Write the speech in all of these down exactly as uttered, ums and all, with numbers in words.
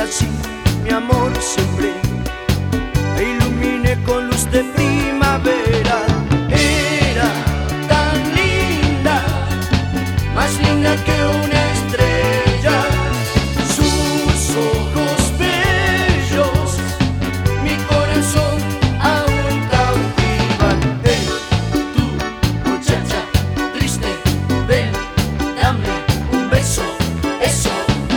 así, mi amor, sembré e iluminé con luz de primavera. Era tan linda, más linda que una estrella. Sus ojos bellos mi corazón aún cautivan. Hey, tú, muchacha triste, ven, dame un beso, eso.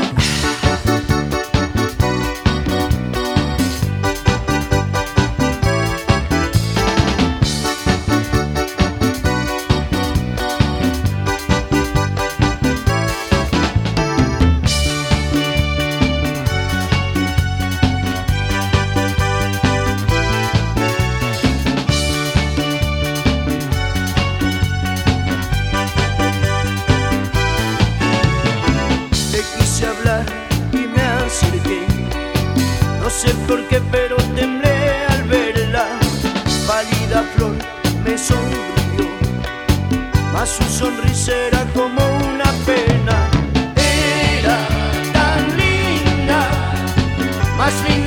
Hablar y me acerqué, no sé por qué, pero temblé al verla. Pálida flor me sonrió, mas su sonrisa era como una pena. Era tan linda, más linda